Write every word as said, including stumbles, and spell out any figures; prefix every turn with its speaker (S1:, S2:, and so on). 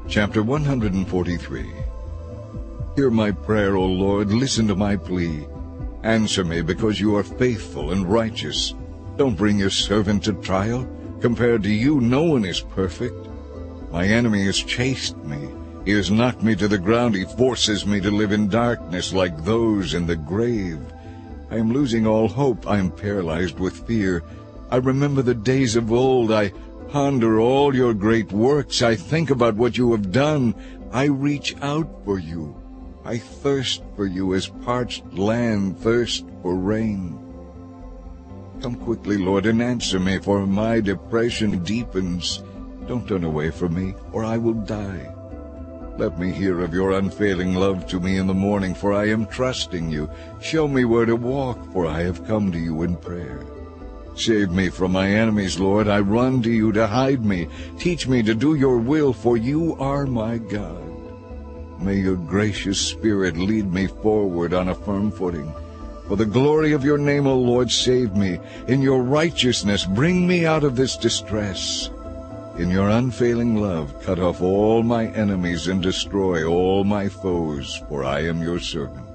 S1: Chapter one hundred forty-three. Hear my prayer, O Lord, listen to my plea. Answer me, because you are faithful and righteous. Don't bring your servant to trial. Compared to you, no one is perfect. My enemy has chased me. He has knocked me to the ground. He forces me to live in darkness like those in the grave. I am losing all hope. I am paralyzed with fear. I remember the days of old. I ponder all your great works. I think about what you have done. I reach out for you. I thirst for you as parched land thirsts for rain. Come quickly, Lord, and answer me, for my depression deepens. Don't turn away from me, or I will die. Let me hear of your unfailing love to me in the morning, for I am trusting you. Show me where to walk, for I have come to you in prayer. Save me from my enemies, Lord. I run to you to hide me. Teach me to do your will, for you are my God. May your gracious Spirit lead me forward on a firm footing. For the glory of your name, O Lord, save me. In your righteousness, bring me out of this distress. In your unfailing love, cut off all my enemies and destroy all my foes, for I am your servant.